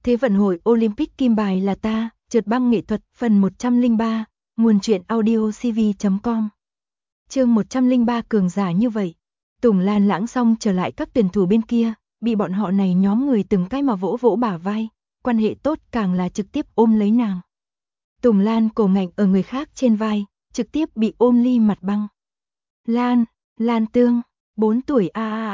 Thế vận hội Olympic kim bài là ta, trượt băng nghệ thuật, phần 103, nguồn truyện audio cv.com. Chương 103 cường giả như vậy. Tùng Lan lãng xong trở lại các tuyển thủ bên kia, bị bọn họ này nhóm người từng cái mà vỗ vỗ bả vai, quan hệ tốt càng là trực tiếp ôm lấy nàng. Tùng Lan cổ ngạnh ở người khác trên vai, trực tiếp bị ôm ly mặt băng. Lan Tương, 4 tuổi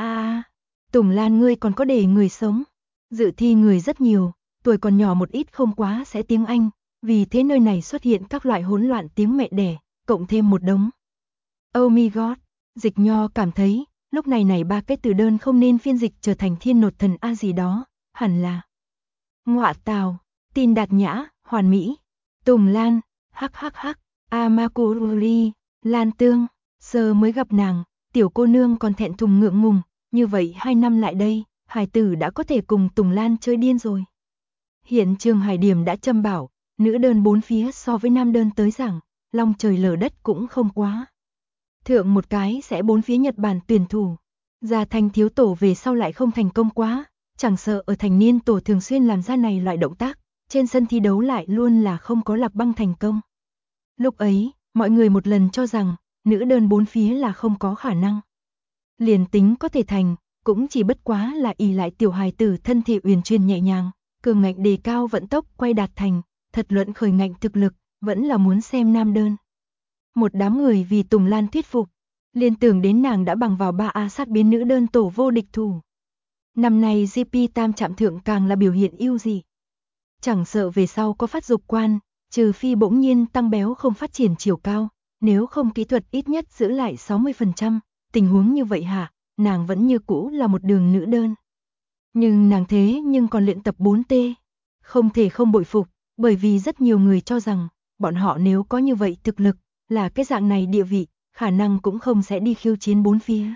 Tùng Lan ngươi còn có để người sống. Dự thi người rất nhiều, tuổi còn nhỏ một ít không quá sẽ tiếng Anh, vì thế nơi này xuất hiện các loại hỗn loạn tiếng mẹ đẻ, cộng thêm một đống. Oh my god, Dịch Nho cảm thấy, lúc này ba cái từ đơn không nên phiên dịch trở thành thiên nột thần a gì đó, hẳn là ngọa tào, tin đạt nhã, hoàn mỹ. Tùng Lan, hắc, Amakuri, Lan Tương, giờ mới gặp nàng, tiểu cô nương còn thẹn thùng ngượng ngùng, như vậy 2 năm lại đây, hải tử đã có thể cùng Tùng Lan chơi điên rồi. Hiện trường Hải Điểm đã châm bảo, nữ đơn 4 phía so với nam đơn tới rằng, long trời lở đất cũng không quá. Thượng một cái sẽ 4 phía Nhật Bản tuyển thủ, ra thành thiếu tổ về sau lại không thành công quá, chẳng sợ ở thành niên tổ thường xuyên làm ra này loại động tác, trên sân thi đấu lại luôn là không có lạc băng thành công. Lúc ấy, mọi người một lần cho rằng, nữ đơn 4 phía là không có khả năng. Liền tính có thể thành, cũng chỉ bất quá là ỷ lại tiểu hài tử thân thể uyển chuyển nhẹ nhàng, cường ngạnh đề cao vận tốc quay đạt thành, thật luận khởi ngạnh thực lực, vẫn là muốn xem nam đơn. Một đám người vì Tùng Lan thuyết phục, liên tưởng đến nàng đã bằng vào 3A sát biến nữ đơn tổ vô địch thủ. Năm nay GP tam trạm thượng càng là biểu hiện ưu dị. Chẳng sợ về sau có phát dục quan, trừ phi bỗng nhiên tăng béo không phát triển chiều cao, nếu không kỹ thuật ít nhất giữ lại 60%, tình huống như vậy hả, nàng vẫn như cũ là một đường nữ đơn. Nhưng nàng thế nhưng còn luyện tập 4T, không thể không bội phục, bởi vì rất nhiều người cho rằng, bọn họ nếu có như vậy thực lực, là cái dạng này địa vị, khả năng cũng không sẽ đi khiêu chiến 4 phía.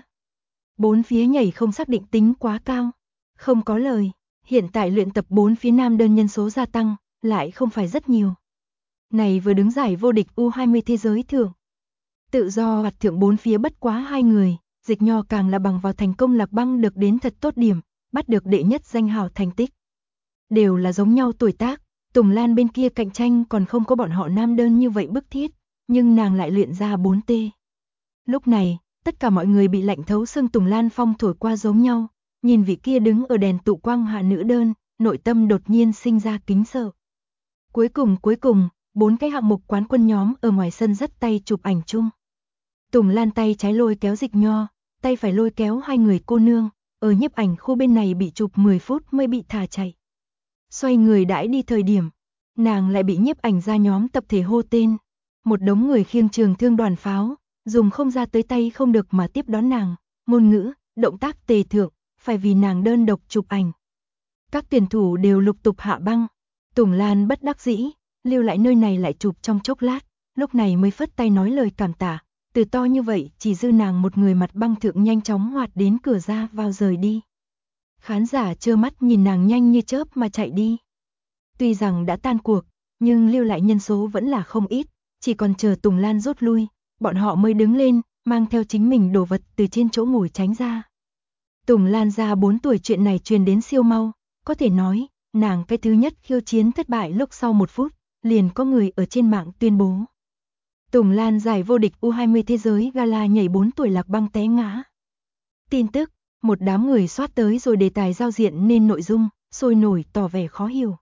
4 phía nhảy không xác định tính quá cao, không có lời, hiện tại luyện tập 4 phía nam đơn nhân số gia tăng, lại không phải rất nhiều. Này vừa đứng giải vô địch U20 thế giới thượng. Tự do hoạt thượng 4 phía bất quá 2 người, Dịch Nho càng là bằng vào thành công lạc băng được đến thật tốt điểm, bắt được đệ nhất danh hào thành tích. Đều là giống nhau tuổi tác, Tùng Lan bên kia cạnh tranh còn không có bọn họ nam đơn như vậy bức thiết, nhưng nàng lại luyện ra 4T. Lúc này, tất cả mọi người bị lạnh thấu xương Tùng Lan phong thổi qua giống nhau, nhìn vị kia đứng ở đèn tụ quang hạ nữ đơn, nội tâm đột nhiên sinh ra kính sợ. Cuối cùng, 4 cái hạng mục quán quân nhóm ở ngoài sân dắt tay chụp ảnh chung. Tùng Lan tay trái lôi kéo Dịch Nho, tay phải lôi kéo 2 người cô nương, ở nhiếp ảnh khu bên này bị chụp 10 phút mới bị thả chạy. Xoay người đãi đi thời điểm, nàng lại bị nhiếp ảnh ra nhóm tập thể hô tên. Một đống người khiêng trường thương đoàn pháo, dùng không ra tới tay không được mà tiếp đón nàng, ngôn ngữ, động tác tề thượng, phải vì nàng đơn độc chụp ảnh. Các tuyển thủ đều lục tục hạ băng, Tùng Lan bất đắc dĩ, lưu lại nơi này lại chụp trong chốc lát, lúc này mới phất tay nói lời cảm tạ, từ to như vậy chỉ dư nàng một người mặt băng thượng nhanh chóng hoạt đến cửa ra vào rời đi. Khán giả trơ mắt nhìn nàng nhanh như chớp mà chạy đi. Tuy rằng đã tan cuộc, nhưng lưu lại nhân số vẫn là không ít, chỉ còn chờ Tùng Lan rút lui, bọn họ mới đứng lên, mang theo chính mình đồ vật từ trên chỗ ngồi tránh ra. Tùng Lan ra 4 tuổi chuyện này truyền đến siêu mau, có thể nói, nàng cái thứ nhất khiêu chiến thất bại lúc sau 1 phút, liền có người ở trên mạng tuyên bố. Tùng Lan giải vô địch U20 thế giới gala nhảy 4 tuổi lạc băng té ngã. Tin tức, một đám người soát tới rồi đề tài giao diện nên nội dung, sôi nổi tỏ vẻ khó hiểu.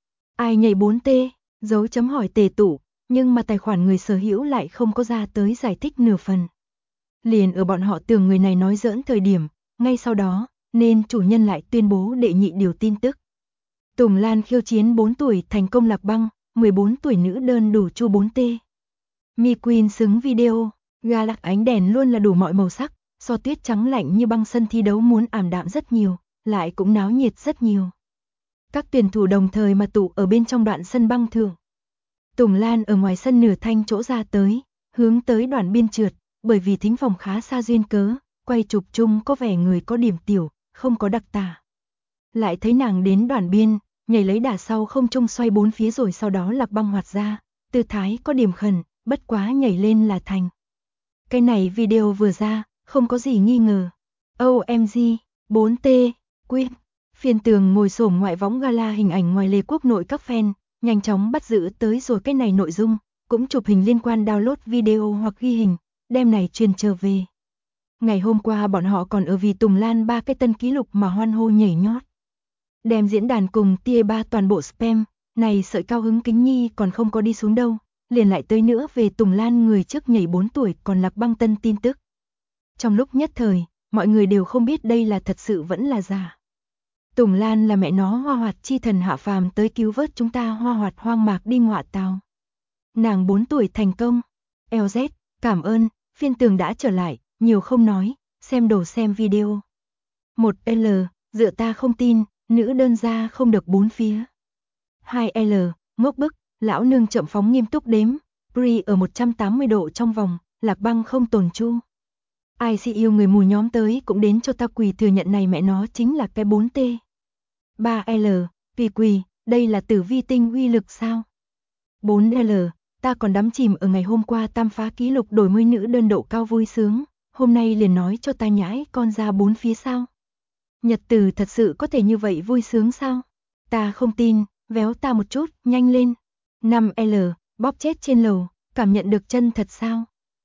Ai nhảy 4T, dấu chấm hỏi tề tụ, nhưng mà tài khoản người sở hữu lại không có ra tới giải thích nửa phần. Liền ở bọn họ tưởng người này nói giỡn thời điểm, ngay sau đó, nên chủ nhân lại tuyên bố đệ nhị điều tin tức. Tùng Lan khiêu chiến 4 tuổi thành công lạc băng, 14 tuổi nữ đơn đủ chu 4T. Mi Queen xứng video, gala ánh đèn luôn là đủ mọi màu sắc, so tuyết trắng lạnh như băng sân thi đấu muốn ảm đạm rất nhiều, lại cũng náo nhiệt rất nhiều. Các tuyển thủ đồng thời mà tụ ở bên trong đoạn sân băng thượng. Tùng Lan ở ngoài sân nửa thanh chỗ ra tới, hướng tới đoạn biên trượt, bởi vì thính phòng khá xa duyên cớ, quay chụp chung có vẻ người có điểm tiểu, không có đặc tả. Lại thấy nàng đến đoạn biên, nhảy lấy đà sau không trung xoay 4 phía rồi sau đó lạc băng hoạt ra, tư thái có điểm khẩn, bất quá nhảy lên là thành. Cái này video vừa ra, không có gì nghi ngờ. OMG, 4T, Queen, Phiên Tường ngồi xổm ngoại võng gala hình ảnh ngoài lề quốc nội các fan, nhanh chóng bắt giữ tới rồi cái này nội dung, cũng chụp hình liên quan download video hoặc ghi hình, đem này truyền trở về. Ngày hôm qua bọn họ còn ở vì Tùng Lan 3 cái tân kỷ lục mà hoan hô nhảy nhót. Đem diễn đàn cùng tia 3 toàn bộ spam, này sợi cao hứng kính nhi còn không có đi xuống đâu, liền lại tới nữa về Tùng Lan người trước nhảy 4 tuổi còn Lạc Băng Tân tin tức. Trong lúc nhất thời, mọi người đều không biết đây là thật sự vẫn là giả. Tùng Lan là mẹ nó Hoa Hoạt chi thần hạ phàm tới cứu vớt chúng ta Hoa Hoạt hoang mạc đi ngọa tàu. Nàng 4 tuổi thành công. LZ, cảm ơn, Phiên Tường đã trở lại, nhiều không nói, xem đồ xem video. 1L, dựa ta không tin, nữ đơn gia không được 4 phía. 2L, ngốc bức, lão nương chậm phóng nghiêm túc đếm, Pri ở 180 độ trong vòng, Lạc Băng không tồn chu. Ai si yêu người mù nhóm tới cũng đến cho ta quỳ thừa nhận này mẹ nó chính là cái 4T. 3L, vì quỳ, đây là tử vi tinh uy lực sao? 4L, ta còn đắm chìm ở ngày hôm qua tam phá kỷ lục đổi mới nữ đơn độ cao vui sướng, hôm nay liền nói cho ta nhãi con ra 4 phía sao? Nhật tử thật sự có thể như vậy vui sướng sao? Ta không tin, véo ta một chút, nhanh lên. 5L, bóp chết trên lầu, cảm nhận được chân thật sao?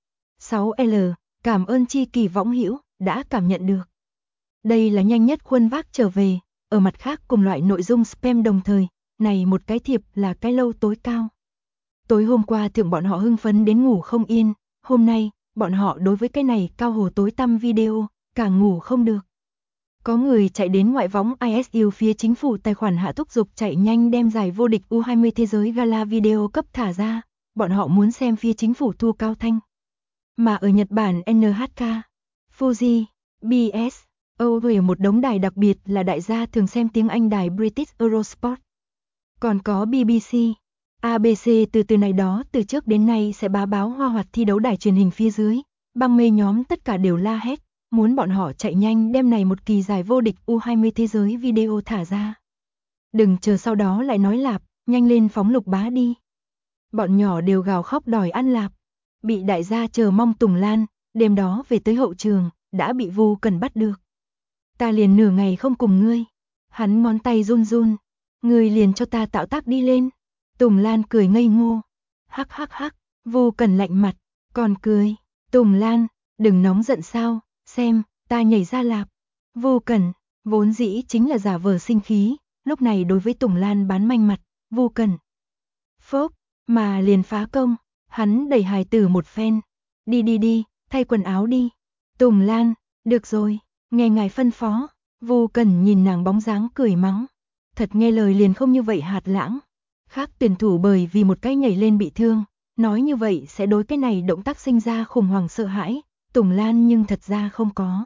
6L, cảm ơn chi kỳ võng hữu đã cảm nhận được. Đây là nhanh nhất khuôn vác trở về, ở mặt khác cùng loại nội dung spam đồng thời, này một cái thiệp là cái lâu tối cao. Tối hôm qua thượng bọn họ hưng phấn đến ngủ không yên, hôm nay, bọn họ đối với cái này cao hồ tối tăm video, càng ngủ không được. Có người chạy đến ngoại võng ISU phía chính phủ tài khoản hạ thúc giục chạy nhanh đem giải vô địch U20 thế giới gala video cấp thả ra, bọn họ muốn xem phía chính phủ thu cao thanh. Mà ở Nhật Bản NHK, Fuji, BS, OV một đống đài đặc biệt là đại gia thường xem tiếng Anh đài British Eurosport. Còn có BBC, ABC từ này đó từ trước đến nay sẽ bá báo Hoa Hoạt thi đấu đài truyền hình phía dưới, băng mê nhóm tất cả đều la hét, muốn bọn họ chạy nhanh đem này một kỳ giải vô địch U20 thế giới video thả ra. Đừng chờ sau đó lại nói lạp, nhanh lên phóng lục bá đi. Bọn nhỏ đều gào khóc đòi ăn lạp, bị đại gia chờ mong Tùng Lan, đêm đó về tới hậu trường, đã bị Vu Cần bắt được. Ta liền nửa ngày không cùng ngươi. Hắn ngón tay run run, ngươi liền cho ta tạo tác đi lên. Tùng Lan cười ngây ngô. Hắc hắc hắc, Vu Cần lạnh mặt, còn cười. Tùng Lan, đừng nóng giận sao, xem, ta nhảy ra lạp. Vu Cần, vốn dĩ chính là giả vờ sinh khí, lúc này đối với Tùng Lan bán manh mặt, Vu Cần. Phốc, mà liền phá công, hắn đẩy hài tử một phen. Đi đi đi, thay quần áo đi. Tùng Lan, được rồi, nghe ngài phân phó. Vu Cần nhìn nàng bóng dáng cười mắng. Thật nghe lời liền không như vậy hạt lãng. Khác tuyển thủ bởi vì một cái nhảy lên bị thương, nói như vậy sẽ đối cái này động tác sinh ra khủng hoảng sợ hãi, Tùng Lan nhưng thật ra không có.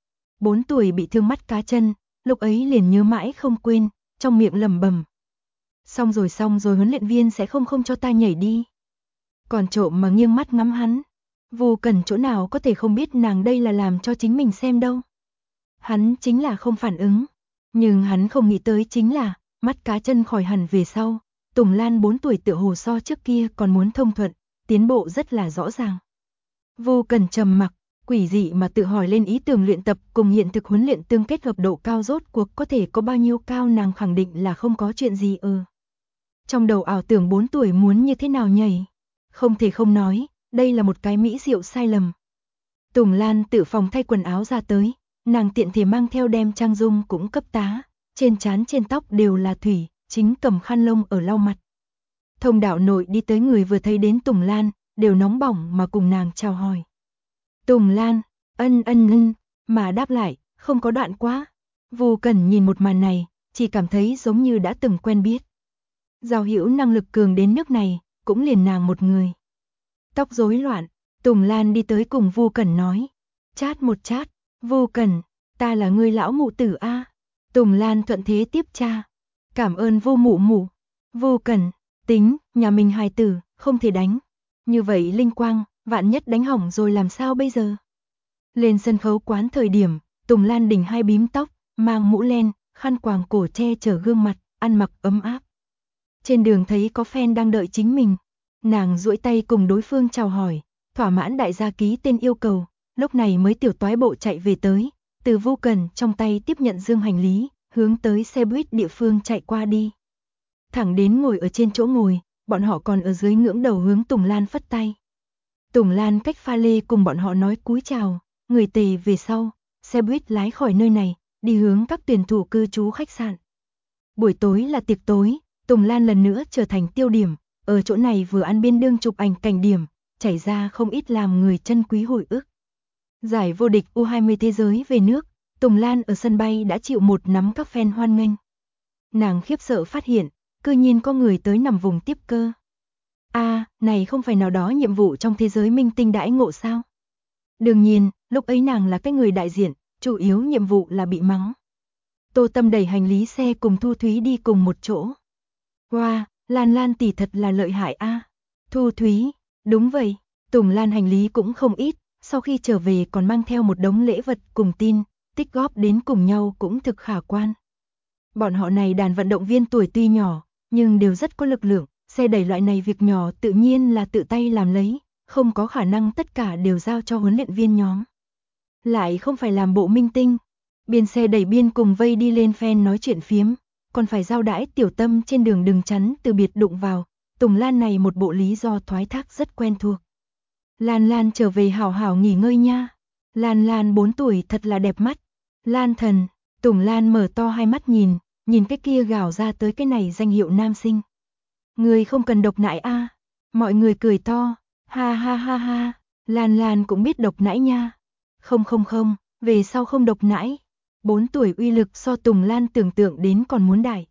4 tuổi bị thương mắt cá chân, lúc ấy liền nhớ mãi không quên, trong miệng lẩm bẩm. Xong rồi huấn luyện viên sẽ không cho ta nhảy đi. Còn trộm mà nghiêng mắt ngắm hắn. Vu Cần chỗ nào có thể không biết nàng đây là làm cho chính mình xem đâu. Hắn chính là không phản ứng. Nhưng hắn không nghĩ tới chính là, mắt cá chân khỏi hẳn về sau. Tùng Lan 4 tuổi tựa hồ so trước kia còn muốn thông thuận, tiến bộ rất là rõ ràng. Vu Cần trầm mặc, quỷ dị mà tự hỏi lên ý tưởng luyện tập cùng hiện thực huấn luyện tương kết hợp độ cao rốt cuộc có thể có bao nhiêu cao, nàng khẳng định là không có chuyện gì Trong đầu ảo tưởng 4 tuổi muốn như thế nào nhảy. Không thể không nói, đây là một cái mỹ diệu sai lầm. Tùng Lan tự phòng thay quần áo ra tới, nàng tiện thể mang theo đem trang dung cũng cấp tá, trên trán trên tóc đều là thủy, chính cầm khăn lông ở lau mặt. Thông đạo nội đi tới người vừa thấy đến Tùng Lan, đều nóng bỏng mà cùng nàng chào hỏi. Tùng Lan, ân, mà đáp lại, không có đoạn quá. Vu Cần nhìn một màn này, chỉ cảm thấy giống như đã từng quen biết. Giao hữu năng lực cường đến nước này, cũng liền nàng một người. Tóc rối loạn, Tùng Lan đi tới cùng Vu Cần nói. Chát một chát, Vu Cần, ta là người lão mụ tử a. Tùng Lan thuận thế tiếp cha. Cảm ơn Vu mụ mụ. Vu Cần, tính, nhà mình hài tử, không thể đánh. Như vậy linh quang, vạn nhất đánh hỏng rồi làm sao bây giờ? Lên sân khấu quán thời điểm, Tùng Lan đỉnh hai bím tóc, mang mũ len, khăn quàng cổ che chở gương mặt, ăn mặc ấm áp. Trên đường thấy có fan đang đợi chính mình, nàng duỗi tay cùng đối phương chào hỏi, thỏa mãn đại gia ký tên yêu cầu, lúc này mới tiểu toái bộ chạy về tới, từ Vu Cần trong tay tiếp nhận dương hành lý, hướng tới xe buýt địa phương chạy qua đi. Thẳng đến ngồi ở trên chỗ ngồi, bọn họ còn ở dưới ngưỡng đầu hướng Tùng Lan phất tay. Tùng Lan cách pha lê cùng bọn họ nói cúi chào, người Tề về sau, xe buýt lái khỏi nơi này, đi hướng các tuyển thủ cư trú khách sạn. Buổi tối là tiệc tối, Tùng Lan lần nữa trở thành tiêu điểm, ở chỗ này vừa ăn biên đương chụp ảnh cảnh điểm, chảy ra không ít làm người chân quý hồi ức. Giải vô địch U20 thế giới về nước, Tùng Lan ở sân bay đã chịu một nắm các fan hoan nghênh. Nàng khiếp sợ phát hiện, cư nhiên có người tới nằm vùng tiếp cơ. Này không phải nào đó nhiệm vụ trong thế giới minh tinh đãi ngộ sao? Đương nhiên, lúc ấy nàng là cái người đại diện, chủ yếu nhiệm vụ là bị mắng. Tô Tâm đẩy hành lý xe cùng Thu Thúy đi cùng một chỗ. Wow, Lan tỷ thật là lợi hại a. Thu Thúy, đúng vậy, Tùng Lan hành lý cũng không ít, sau khi trở về còn mang theo một đống lễ vật cùng tin, tích góp đến cùng nhau cũng thực khả quan. Bọn họ này đàn vận động viên tuổi tuy nhỏ, nhưng đều rất có lực lượng, xe đẩy loại này việc nhỏ tự nhiên là tự tay làm lấy, không có khả năng tất cả đều giao cho huấn luyện viên nhóm. Lại không phải làm bộ minh tinh, biên xe đẩy biên cùng vây đi lên fan nói chuyện phiếm, còn phải giao đãi Tiểu Tâm trên đường đừng chắn từ biệt đụng vào, Tùng Lan này một bộ lý do thoái thác rất quen thuộc. Lan trở về hảo hảo nghỉ ngơi nha. Lan 4 tuổi thật là đẹp mắt. Lan thần, Tùng Lan mở to hai mắt nhìn cái kia gào ra tới cái này danh hiệu nam sinh. Người không cần độc nãi a. Mọi người cười to, ha ha ha ha, Lan cũng biết độc nãi nha. Không, về sau không độc nãi. 4 tuổi uy lực so Tùng Lan tưởng tượng đến còn muốn đại.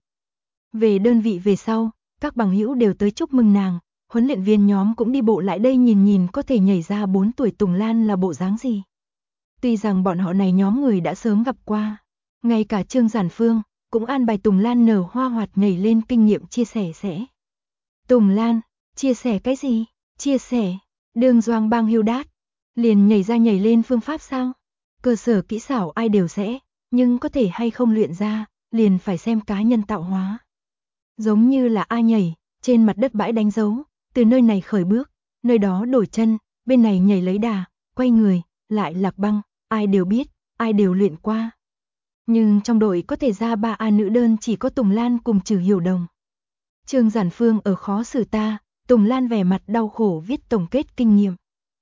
Về đơn vị về sau, các bằng hữu đều tới chúc mừng nàng, huấn luyện viên nhóm cũng đi bộ lại đây nhìn có thể nhảy ra 4 tuổi Tùng Lan là bộ dáng gì. Tuy rằng bọn họ này nhóm người đã sớm gặp qua, ngay cả Trương Giản Phương cũng an bài Tùng Lan nở hoa hoạt nhảy lên kinh nghiệm chia sẻ sẽ. Tùng Lan, chia sẻ cái gì? Chia sẻ, đường doang bang hưu đát, liền nhảy ra nhảy lên phương pháp sao? Cơ sở kỹ xảo ai đều sẽ, nhưng có thể hay không luyện ra, liền phải xem cá nhân tạo hóa. Giống như là A nhảy, trên mặt đất bãi đánh dấu, từ nơi này khởi bước, nơi đó đổi chân, bên này nhảy lấy đà, quay người, lại lạc băng, ai đều biết, ai đều luyện qua. Nhưng trong đội có thể ra 3A nữ đơn chỉ có Tùng Lan cùng Trử Hiểu Đồng. Trương Giản Phương ở khó xử ta, Tùng Lan vẻ mặt đau khổ viết tổng kết kinh nghiệm.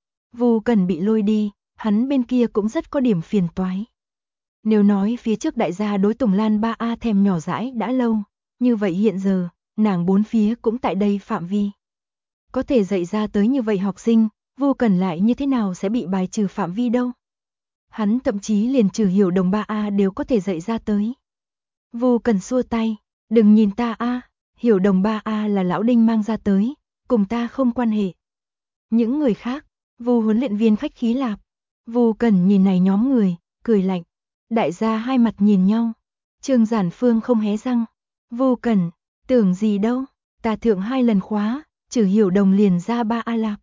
Vu Cần bị lôi đi, hắn bên kia cũng rất có điểm phiền toái. Nếu nói phía trước đại gia đối Tùng Lan 3A thèm nhỏ dãi đã lâu, như vậy hiện giờ, nàng bốn phía cũng tại đây phạm vi. Có thể dạy ra tới như vậy học sinh, Vu Cần lại như thế nào sẽ bị bài trừ phạm vi đâu. Hắn thậm chí liền Trử Hiểu Đồng 3A đều có thể dạy ra tới. Vu Cần xua tay, đừng nhìn ta a, Hiểu Đồng 3A là lão Đinh mang ra tới, cùng ta không quan hệ. Những người khác, Vu huấn luyện viên khách khí lạp. Vu Cần nhìn này nhóm người, cười lạnh. Đại gia hai mặt nhìn nhau. Trương Giản Phương không hé răng. Vu Cần, tưởng gì đâu, ta thượng 2 lần khóa, Trử Hiểu Đồng liền ra 3A lạp.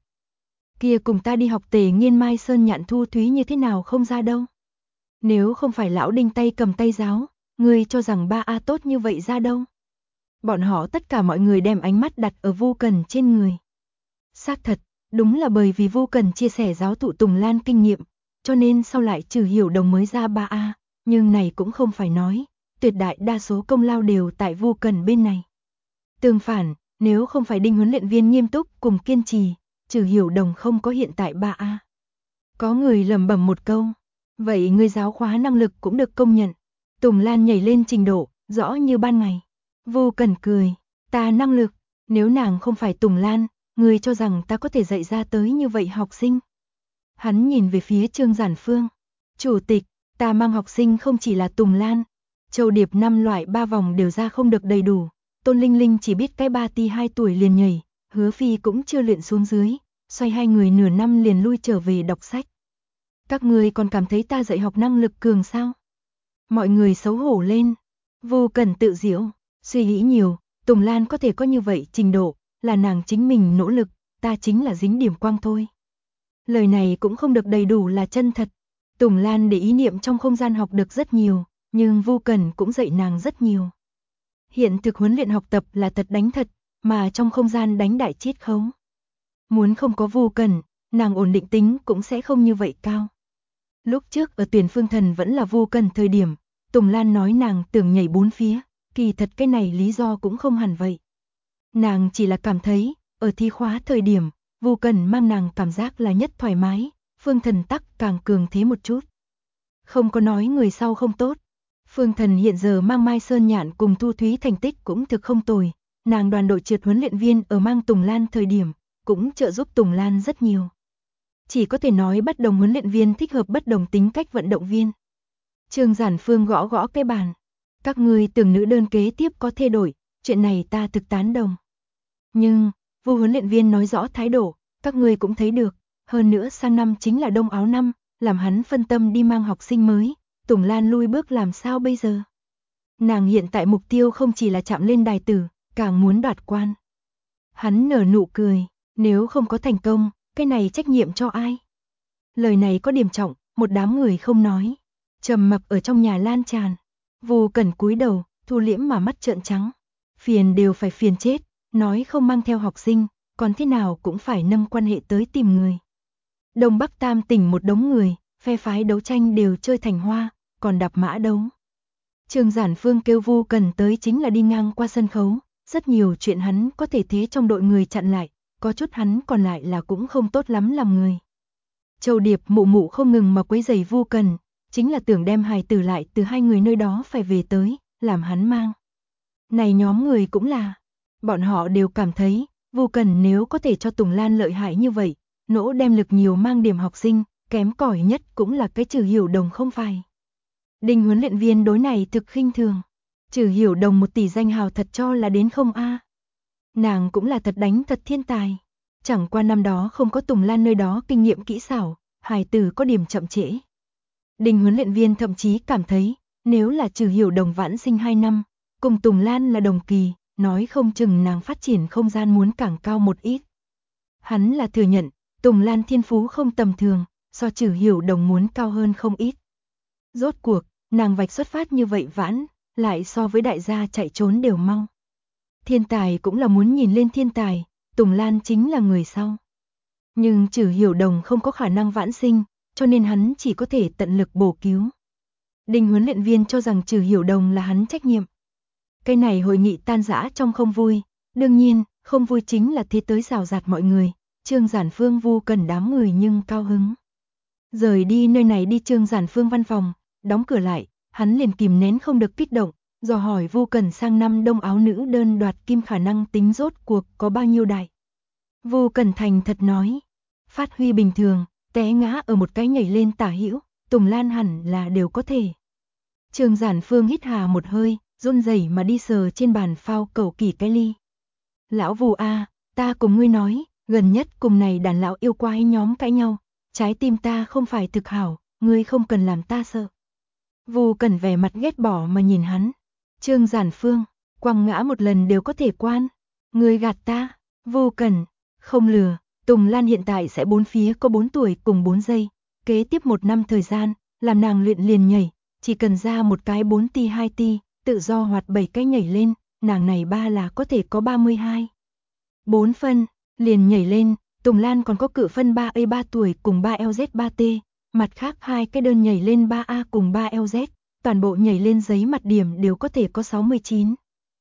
Kia cùng ta đi học Tề Nghiên Mai Sơn Nhạn Thu Thúy như thế nào không ra đâu. Nếu không phải lão Đinh tay cầm tay giáo, ngươi cho rằng 3A tốt như vậy ra đâu. Bọn họ tất cả mọi người đem ánh mắt đặt ở Vu Cần trên người. Xác thật, đúng là bởi vì Vu Cần chia sẻ giáo thụ Tùng Lan kinh nghiệm, cho nên sau lại Trử Hiểu Đồng mới ra 3A, nhưng này cũng không phải nói, tuyệt đại đa số công lao đều tại Vu Cần bên này. Tương phản, nếu không phải Đinh huấn luyện viên nghiêm túc cùng kiên trì, Trử Hiểu Đồng không có hiện tại 3A. Có người lẩm bẩm một câu, vậy người giáo khóa năng lực cũng được công nhận. Tùng Lan nhảy lên trình độ, rõ như ban ngày. Vu Cần cười, ta năng lực, nếu nàng không phải Tùng Lan, người cho rằng ta có thể dạy ra tới như vậy học sinh. Hắn nhìn về phía Trương Giản Phương, chủ tịch, ta mang học sinh không chỉ là Tùng Lan, Châu Điệp 5 loại 3 vòng đều ra không được đầy đủ, Tôn Linh Linh chỉ biết cái 3 ti 2 tuổi liền nhảy, Hứa Phi cũng chưa luyện xuống dưới, xoay hai người nửa năm liền lui trở về đọc sách. Các người còn cảm thấy ta dạy học năng lực cường sao? Mọi người xấu hổ lên. Vu Cần tự giễu, suy nghĩ nhiều, Tùng Lan có thể có như vậy trình độ, là nàng chính mình nỗ lực, ta chính là dính điểm quang thôi. Lời này cũng không được đầy đủ là chân thật. Tùng Lan để ý niệm trong không gian học được rất nhiều, nhưng Vu Cần cũng dạy nàng rất nhiều. Hiện thực huấn luyện học tập là thật đánh thật, mà trong không gian đánh đại chiết khấu. Muốn không có Vu Cần, nàng ổn định tính cũng sẽ không như vậy cao. Lúc trước ở tuyển Phương Thần vẫn là Vu Cần thời điểm, Tùng Lan nói nàng tưởng nhảy bốn phía, kỳ thật cái này lý do cũng không hẳn vậy. Nàng chỉ là cảm thấy, ở thi khóa thời điểm, Vu Cần mang nàng cảm giác là nhất thoải mái, Phương Thần tắc càng cường thế một chút. Không có nói người sau không tốt. Phương Thần hiện giờ mang Mai Sơn Nhạn cùng Thu Thúy thành tích cũng thực không tồi, nàng đoàn đội trượt huấn luyện viên ở mang Tùng Lan thời điểm, cũng trợ giúp Tùng Lan rất nhiều. Chỉ có thể nói bất đồng huấn luyện viên thích hợp bất đồng tính cách vận động viên. Trương Giản Phương gõ gõ cái bàn. Các ngươi tưởng nữ đơn kế tiếp có thay đổi, chuyện này ta thực tán đồng. Nhưng, Vu huấn luyện viên nói rõ thái độ, các ngươi cũng thấy được, hơn nữa sang năm chính là đông áo năm, làm hắn phân tâm đi mang học sinh mới, Tùng Lan lui bước làm sao bây giờ? Nàng hiện tại mục tiêu không chỉ là chạm lên đài tử, càng muốn đoạt quan. Hắn nở nụ cười, nếu không có thành công, cái này trách nhiệm cho ai? Lời này có điểm trọng, một đám người không nói. Trầm mặc ở trong nhà lan tràn. Vu Cẩn cúi đầu, thu liễm mà mắt trợn trắng. Phiền đều phải phiền chết, nói không mang theo học sinh, còn thế nào cũng phải nâng quan hệ tới tìm người. Đông Bắc Tam tỉnh một đống người, phe phái đấu tranh đều chơi thành hoa, còn đạp mã đấu. Trương Giản Phương kêu Vu Cẩn tới chính là đi ngang qua sân khấu, rất nhiều chuyện hắn có thể thế trong đội người chặn lại, có chút hắn còn lại là cũng không tốt lắm làm người. Châu Điệp mụ mụ không ngừng mà quấy rầy Vu Cẩn, chính là tưởng đem hài tử lại từ hai người nơi đó phải về tới, làm hắn mang. Này nhóm người cũng là, bọn họ đều cảm thấy, Vu Cẩn nếu có thể cho Tùng Lan lợi hại như vậy, nỗ đem lực nhiều mang điểm học sinh, kém cỏi nhất cũng là cái Trừ Hiểu Đồng không phải. Đinh huấn luyện viên đối này thực khinh thường. Trừ Hiểu Đồng 1 tỷ danh hào thật cho là đến không a? Nàng cũng là thật đánh thật thiên tài. Chẳng qua năm đó không có Tùng Lan nơi đó kinh nghiệm kỹ xảo, hài tử có điểm chậm trễ. Đinh huấn luyện viên thậm chí cảm thấy, nếu là Trừ Hiểu Đồng vãn sinh 2 năm, cùng Tùng Lan là đồng kỳ, nói không chừng nàng phát triển không gian muốn càng cao một ít. Hắn là thừa nhận, Tùng Lan thiên phú không tầm thường, so Trừ Hiểu Đồng muốn cao hơn không ít. Rốt cuộc, nàng vạch xuất phát như vậy vãn, lại so với đại gia chạy trốn đều mau. Thiên tài cũng là muốn nhìn lên thiên tài, Tùng Lan chính là người sau. Nhưng Trừ Hiểu Đồng không có khả năng vãn sinh, cho nên hắn chỉ có thể tận lực bổ cứu. Đinh huấn luyện viên cho rằng Trừ Hiểu Đồng là hắn trách nhiệm. Cái này hội nghị tan rã trong không vui, đương nhiên, không vui chính là thế tới rào rạt mọi người, Trương Giản Phương Vu Cần đám người nhưng cao hứng. Rời đi nơi này đi Trương Giản Phương văn phòng, đóng cửa lại, hắn liền kìm nén không được kích động, dò hỏi Vu Cần sang năm đông áo nữ đơn đoạt kim khả năng tính rốt cuộc có bao nhiêu đại. Vu Cần thành thật nói, phát huy bình thường, té ngã ở một cái nhảy lên tả hữu, Tùng Lan hẳn là đều có thể. Trương Giản Phương hít hà một hơi, run rẩy mà đi sờ trên bàn phao cầu kỳ cái ly. Lão Vu a, ta cùng ngươi nói, gần nhất cùng này đàn lão yêu quái nhóm cãi nhau, trái tim ta không phải thực hảo, ngươi không cần làm ta sợ. Vu Cẩn vẻ mặt ghét bỏ mà nhìn hắn. Trương Giản Phương, quăng ngã một lần đều có thể quan. Ngươi gạt ta, Vu Cẩn, không lừa, Tùng Lan hiện tại sẽ 4 phía có 4 tuổi cùng 4 giây, kế tiếp 1 năm thời gian, làm nàng luyện liền nhảy, chỉ cần ra một cái 4 ti 2 ti, tự do hoạt 7 cái nhảy lên, nàng này ba là có thể có 32. 4 phân, liền nhảy lên, Tùng Lan còn có cự phân 3A 3 tuổi cùng 3LZ 3T, mặt khác 2 cái đơn nhảy lên 3A cùng 3LZ, toàn bộ nhảy lên giấy mặt điểm đều có thể có 69.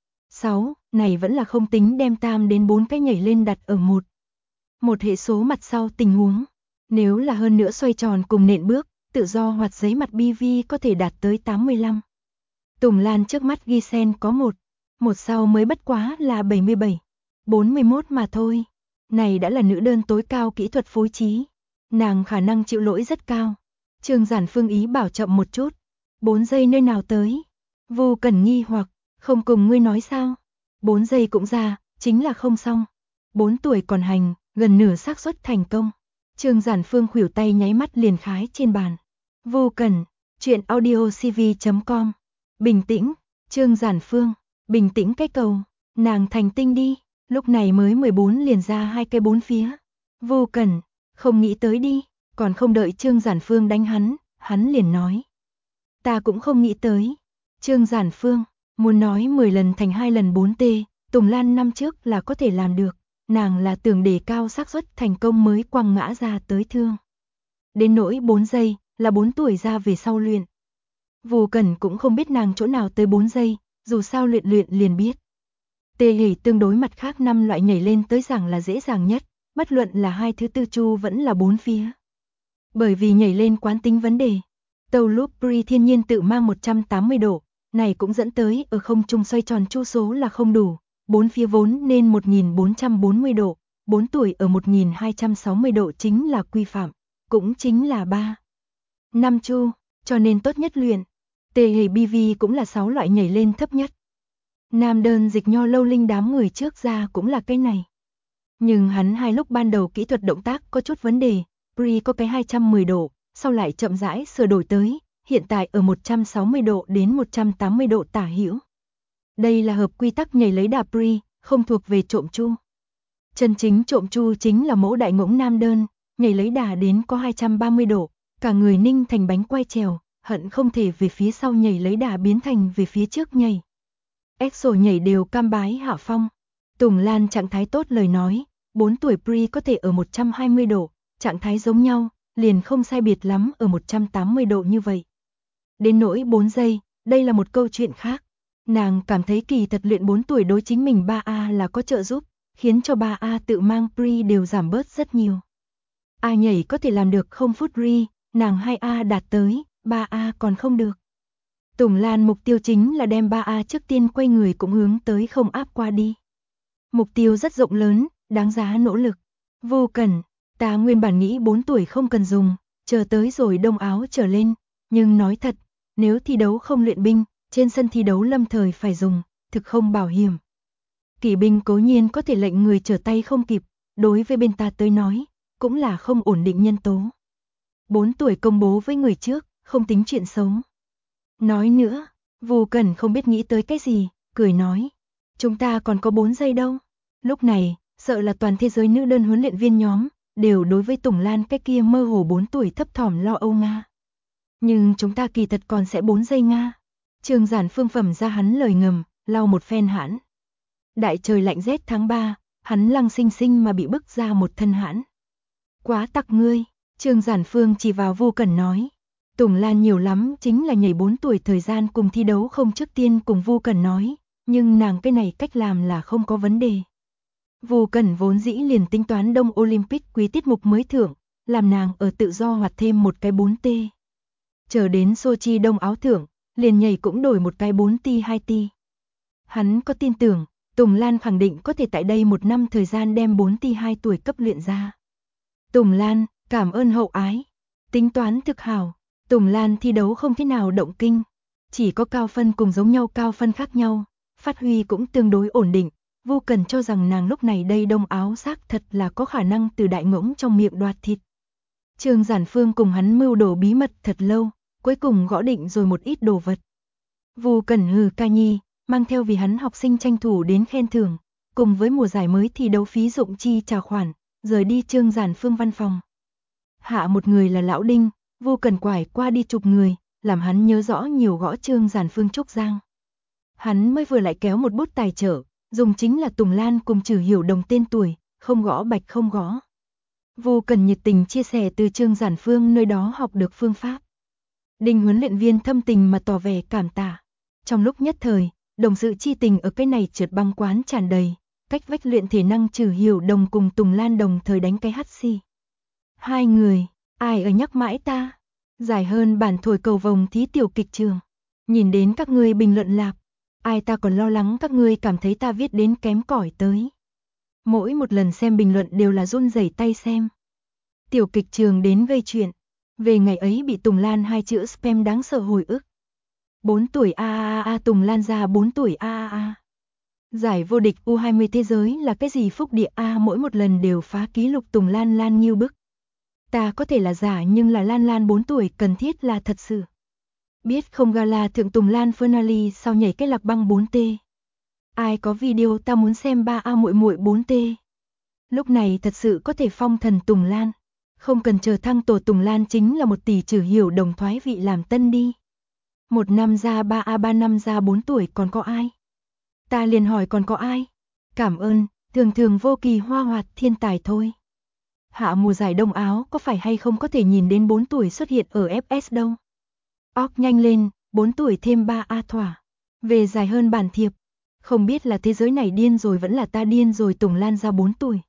6, này vẫn là không tính đem tam đến 4 cái nhảy lên đặt ở một hệ số mặt sau tình huống. Nếu là hơn nữa xoay tròn cùng nện bước, tự do hoạt giấy mặt BV có thể đạt tới 85. Tùng Lan trước mắt ghi sen có một sau mới bất quá là 77, 41 mà thôi. Này đã là nữ đơn tối cao kỹ thuật phối trí. Nàng khả năng chịu lỗi rất cao. Trương Giản Phương ý bảo chậm một chút. 4 giây nơi nào tới? Vu Cẩn nghi hoặc, không cùng ngươi nói sao? 4 giây cũng ra, chính là không xong. 4 tuổi còn hành, gần nửa xác suất thành công. Trương Giản Phương khuỷu tay nháy mắt liền khái trên bàn. Vu Cẩn, chuyện audiocv.com. Bình tĩnh, Trương Giản Phương, bình tĩnh cái cầu, nàng thành tinh đi. Lúc này mới 14 liền ra 2 cái 4 phía. Vu Cẩn, không nghĩ tới đi, còn không đợi Trương Giản Phương đánh hắn liền nói. Ta cũng không nghĩ tới. Trương Giản Phương, muốn nói 10 lần thành 2 lần 4T, Tùng Lan năm trước là có thể làm được, nàng là tưởng đề cao xác suất thành công mới quăng ngã ra tới thương. Đến nỗi 4 giây, là 4 tuổi ra về sau luyện. Vu Cẩn cũng không biết nàng chỗ nào tới 4 giây, dù sao luyện luyện liền biết. Tê hỉ tương đối mặt khác 5 loại nhảy lên tới giảng là dễ dàng nhất, bất luận là 2 thứ tư chu vẫn là 4 phía. Bởi vì nhảy lên quán tính vấn đề, tàu loop Brie thiên nhiên tự mang 180 độ, này cũng dẫn tới ở không trung xoay tròn chu số là không đủ, 4 phía vốn nên 1440 độ, 4 tuổi ở 1260 độ chính là quy phạm, cũng chính là 3. 5 chu, cho nên tốt nhất luyện. Tê hề BV cũng là 6 loại nhảy lên thấp nhất. Nam đơn dịch Nho Lâu Linh đám người trước ra cũng là cái này. Nhưng hắn hai lúc ban đầu kỹ thuật động tác có chút vấn đề, Brie có cái 210 độ, sau lại chậm rãi sửa đổi tới, hiện tại ở 160 độ đến 180 độ tả hữu. Đây là hợp quy tắc nhảy lấy đà Brie, không thuộc về trộm chu. Chân chính trộm chu chính là mẫu đại ngỗng nam đơn, nhảy lấy đà đến có 230 độ, cả người ninh thành bánh quay trèo, hận không thể về phía sau nhảy lấy đà biến thành về phía trước nhảy. Exo nhảy đều cam bái hạ phong. Tùng Lan trạng thái tốt lời nói, 4 tuổi Brie có thể ở 120 độ, trạng thái giống nhau, liền không sai biệt lắm ở 180 độ như vậy. Đến nỗi 4 giây, đây là một câu chuyện khác. Nàng cảm thấy kỳ thật luyện 4 tuổi đối chính mình 3A là có trợ giúp, khiến cho 3A tự mang Brie đều giảm bớt rất nhiều. A nhảy có thể làm được không phút Brie, nàng 2A đạt tới, 3A còn không được. Tùng Lan mục tiêu chính là đem 3A trước tiên quay người cũng hướng tới không áp qua đi. Mục tiêu rất rộng lớn, đáng giá nỗ lực. Vô Cẩn, ta nguyên bản nghĩ 4 tuổi không cần dùng, chờ tới rồi đông áo trở lên, nhưng nói thật, nếu thi đấu không luyện binh, trên sân thi đấu lâm thời phải dùng, thực không bảo hiểm. Kỵ binh cố nhiên có thể lệnh người trở tay không kịp, đối với bên ta tới nói, cũng là không ổn định nhân tố. 4 tuổi công bố với người trước, không tính chuyện xấu. Nói nữa, Vô Cẩn không biết nghĩ tới cái gì, cười nói, chúng ta còn có 4 giây đâu. Lúc này, sợ là toàn thế giới nữ đơn huấn luyện viên nhóm, đều đối với Tùng Lan cái kia mơ hồ 4 tuổi thấp thỏm lo âu Nga. Nhưng chúng ta kỳ thật còn sẽ 4 giây Nga. Trương Giản Phương phẩm ra hắn lời ngầm, lau một phen hãn. Đại trời lạnh rét tháng 3, hắn lăng sinh sinh mà bị bức ra một thân hãn. Quá tặc ngươi, Trương Giản Phương chỉ vào Vô Cẩn nói. Tùng Lan nhiều lắm chính là nhảy 4 tuổi thời gian cùng thi đấu không trước tiên cùng Vô Cẩn nói, nhưng nàng cái này cách làm là không có vấn đề. Vô Cẩn vốn dĩ liền tính toán Đông Olympic quý tiết mục mới thưởng, làm nàng ở tự do hoạt thêm một cái 4T. Chờ đến Sochi đông áo thưởng, liền nhảy cũng đổi một cái 4T 2T. Hắn có tin tưởng, Tùng Lan khẳng định có thể tại đây một năm thời gian đem 4T 2 tuổi cấp luyện ra. Tùng Lan, cảm ơn hậu ái. Tính toán thực hảo, Tùng Lan thi đấu không thế nào động kinh, chỉ có cao phân cùng giống nhau cao phân khác nhau, phát huy cũng tương đối ổn định. Vô Cần cho rằng nàng lúc này đây đông áo xác thật là có khả năng từ đại ngỗng trong miệng đoạt thịt. Trương Giản Phương cùng hắn mưu đồ bí mật thật lâu, cuối cùng gõ định rồi một ít đồ vật. Vô Cần hừ ca nhi, mang theo vì hắn học sinh tranh thủ đến khen thưởng, cùng với mùa giải mới thi đấu phí dụng chi trả khoản, rời đi Trương Giản Phương văn phòng. Hạ một người là lão Đinh, Vô Cần quải qua đi chụp người, làm hắn nhớ rõ nhiều gõ Trương Giản Phương Trúc Giang. Hắn mới vừa lại kéo một bút tài trợ, dùng chính là Tùng Lan cùng Trử Hiểu Đồng tên tuổi, không gõ bạch không gõ. Vô Cần nhiệt tình chia sẻ từ Trương Giản Phương nơi đó học được phương pháp. Đinh huấn luyện viên thâm tình mà tỏ vẻ cảm tạ. Trong lúc nhất thời, đồng sự chi tình ở cái này trượt băng quán tràn đầy, cách vách luyện thể năng Trử Hiểu Đồng cùng Tùng Lan đồng thời đánh cái hắt xi. Hai người, ai ở nhắc mãi ta? Dài hơn bản thổi cầu vồng thí tiểu kịch trường. Nhìn đến các ngươi bình luận lạp, ai ta còn lo lắng các ngươi cảm thấy ta viết đến kém cỏi tới. Mỗi một lần xem bình luận đều là run rẩy tay xem. Tiểu kịch trường đến gây chuyện. Về ngày ấy bị Tùng Lan hai chữ spam đáng sợ hồi ức. 4 tuổi Tùng Lan ra 4 tuổi Giải vô địch U20 thế giới là cái gì phúc địa mỗi một lần đều phá ký lục Tùng Lan Lan như bức. Ta có thể là giả nhưng là Lan 4 tuổi cần thiết là thật sự. Biết không gala thượng Tùng Lan finale sau nhảy cái lạc băng 4T. Ai có video ta muốn xem 3A muội muội 4T. Lúc này thật sự có thể phong thần Tùng Lan. Không cần chờ thăng tổ Tùng Lan chính là 1 tỷ Trử Hiểu Đồng thoái vị làm tân đi. 1 năm ra 3A 3 năm ra 4 tuổi còn có ai? Ta liền hỏi còn có ai? Cảm ơn, thường thường vô kỳ hoa hoạt thiên tài thôi. Hạ mùa giải đông áo có phải hay không có thể nhìn đến 4 tuổi xuất hiện ở FS đâu? Óc nhanh lên, 4 tuổi thêm 3 A thỏa. Về dài hơn bản thiệp. Không biết là thế giới này điên rồi vẫn là ta điên rồi. Tùng Lan ra 4 tuổi.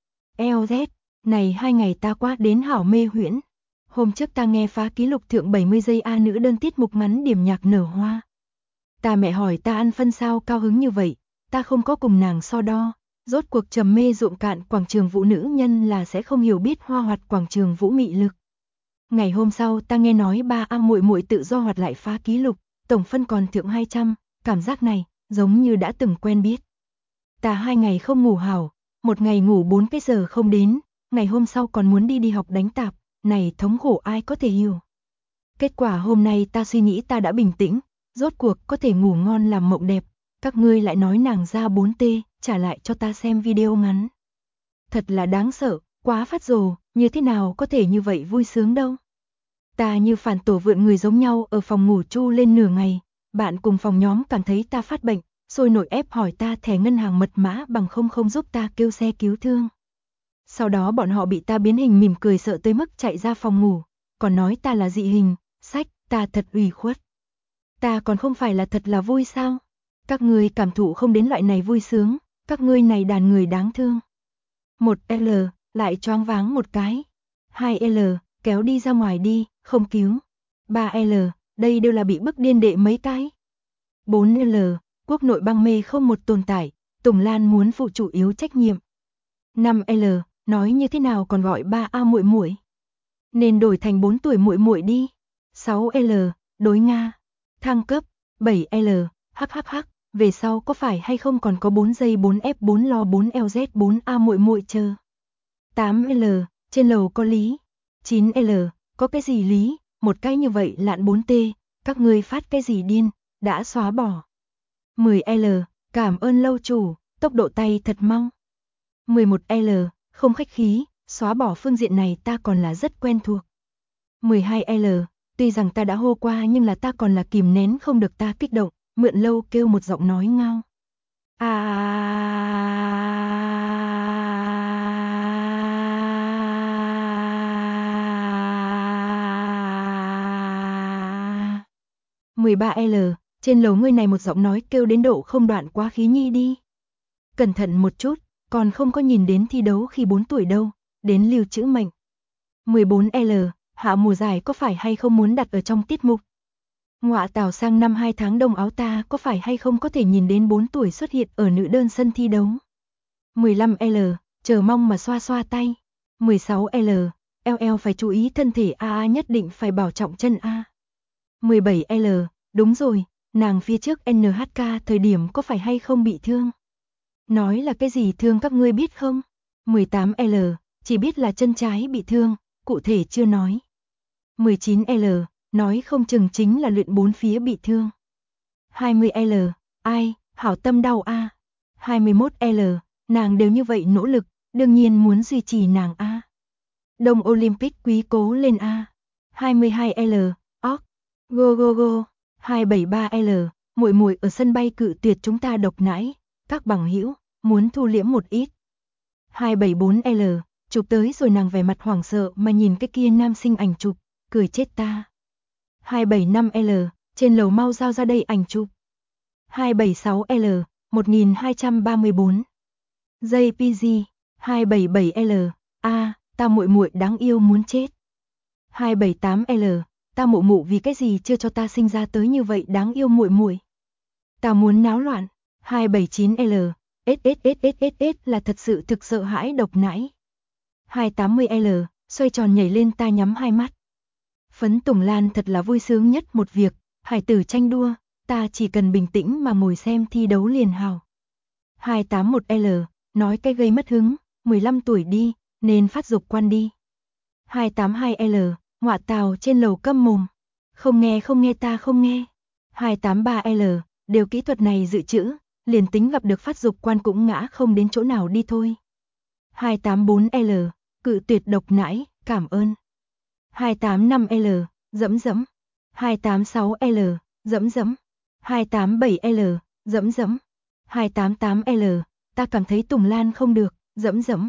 LZ, này 2 ngày ta quá đến hảo mê huyễn. Hôm trước ta nghe phá kỷ lục thượng 70 giây A nữ đơn tiết mục ngắn điểm nhạc nở hoa. Ta mẹ hỏi ta ăn phân sao cao hứng như vậy, ta không có cùng nàng so đo. Rốt cuộc trầm mê ruộng cạn quảng trường vũ nữ nhân là sẽ không hiểu biết hoa hoạt quảng trường vũ mị lực. Ngày hôm sau ta nghe nói 3A muội muội tự do hoạt lại phá kỷ lục, tổng phân còn thượng 200, cảm giác này giống như đã từng quen biết. Ta 2 ngày không ngủ hảo, một ngày ngủ 4 cái giờ không đến, ngày hôm sau còn muốn đi học đánh tạp, này thống khổ ai có thể hiểu. Kết quả hôm nay ta suy nghĩ ta đã bình tĩnh, rốt cuộc có thể ngủ ngon làm mộng đẹp, các ngươi lại nói nàng ra 4T, trả lại cho ta xem video ngắn. Thật là đáng sợ, quá phát rồ, như thế nào có thể như vậy vui sướng đâu. Ta như phản tổ vượn người giống nhau ở phòng ngủ chu lên nửa ngày, bạn cùng phòng nhóm cảm thấy ta phát bệnh, sôi nổi ép hỏi ta thẻ ngân hàng mật mã bằng không giúp ta kêu xe cứu thương. Sau đó bọn họ bị ta biến hình mỉm cười sợ tới mức chạy ra phòng ngủ, còn nói ta là dị hình, sách, ta thật ủy khuất. Ta còn không phải là thật là vui sao? Các ngươi cảm thụ không đến loại này vui sướng, các ngươi này đàn người đáng thương. 1L, lại choáng váng một cái. 2L, kéo đi ra ngoài đi, không cứu. 3L, đây đều là bị bức điên đệ mấy cái. 4L, quốc nội băng mê không một tồn tại, Tùng Lan muốn phụ chủ yếu trách nhiệm. 5L, nói như thế nào còn gọi 3A muội muội. Nên đổi thành 4 tuổi muội muội đi. 6L, đối Nga. Thăng cấp. 7L, hhh, về sau có phải hay không còn có 4 giây 4F4 lo 4LZ 4A muội muội chờ. 8L, trên lầu có lý. 9L, có cái gì lý, một cái như vậy lạn 4T, các ngươi phát cái gì điên, đã xóa bỏ. 10L, cảm ơn lâu chủ, tốc độ tay thật mau. 11L, không khách khí, xóa bỏ phương diện này ta còn là rất quen thuộc. 12L, tuy rằng ta đã hô qua nhưng là ta còn là kìm nén không được ta kích động, mượn lâu kêu một giọng nói ngao. 13L, trên lầu ngươi này một giọng nói kêu đến độ không đoạn quá khí nhi đi. Cẩn thận một chút, còn không có nhìn đến thi đấu khi 4 tuổi đâu, đến lưu trữ mệnh. 14L, hạ mùa giải có phải hay không muốn đặt ở trong tiết mục? Ngọa tảo sang năm 2 tháng đông áo ta có phải hay không có thể nhìn đến 4 tuổi xuất hiện ở nữ đơn sân thi đấu? 15L, chờ mong mà xoa xoa tay. 16L, LL phải chú ý thân thể AA nhất định phải bảo trọng chân A. 17L, đúng rồi, nàng phía trước NHK thời điểm có phải hay không bị thương? Nói là cái gì thương các ngươi biết không? 18L, chỉ biết là chân trái bị thương, cụ thể chưa nói. 19L, nói không chừng chính là luyện 4 phía bị thương. 20L, ai, hảo tâm đau a. 21L, nàng đều như vậy nỗ lực, đương nhiên muốn duy trì nàng a. Đông Olympic quý cố lên a. 22L, ok, go go go. 273L, muội muội ở sân bay cự tuyệt chúng ta độc nãi, các bằng hữu muốn thu liễm một ít. 274L, chụp tới rồi nàng vẻ mặt hoảng sợ mà nhìn cái kia nam sinh ảnh chụp, cười chết ta. 275L, trên lầu mau giao ra đây ảnh chụp. 276L, 1234. JPG, 277L, ta muội muội đáng yêu muốn chết. 278L, ta mụ mụ vì cái gì chưa cho ta sinh ra tới như vậy đáng yêu muội muội. Ta muốn náo loạn. 279L, SSSSSS là thật sự thực sợ hãi độc nãi. 280L, xoay tròn nhảy lên ta nhắm hai mắt. Phấn Tùng Lan thật là vui sướng nhất một việc, hải tử tranh đua, ta chỉ cần bình tĩnh mà ngồi xem thi đấu liền hào. 281L, nói cái gây mất hứng, 15 tuổi đi, nên phát dục quan đi. 282L, ngọa tào trên lầu câm mồm. Không nghe ta không nghe. 283L, đều kỹ thuật này dự trữ, liền tính gặp được phát dục quan cũng ngã không đến chỗ nào đi thôi. 284L, cự tuyệt độc nãi, cảm ơn. 285L, dẫm dẫm. 286L, dẫm dẫm. 287L, dẫm dẫm. 288L, ta cảm thấy Tùng Lan không được, dẫm dẫm.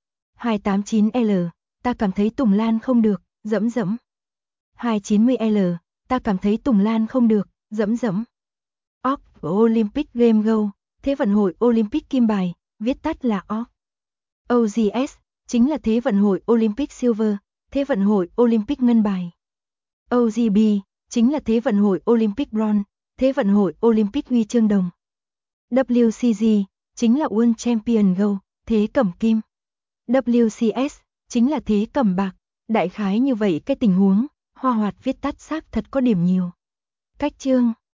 289L, ta cảm thấy Tùng Lan không được, dẫm dẫm. 290L, ta cảm thấy Tùng Lan không được, Dẫm dẫm. OC Olympic Game Gold, Thế vận hội Olympic kim bài, viết tắt là OC. OGS, chính là Thế vận hội Olympic Silver, Thế vận hội Olympic ngân bài. OGB, chính là Thế vận hội Olympic Bronze, Thế vận hội Olympic huy chương đồng. WCG, chính là World Champion Gold, Thế cẩm kim. WCS, chính là Thế cẩm bạc. Đại khái như vậy cái tình huống, Hoa Hoạt viết tắt xác thật có điểm nhiều. Cách chương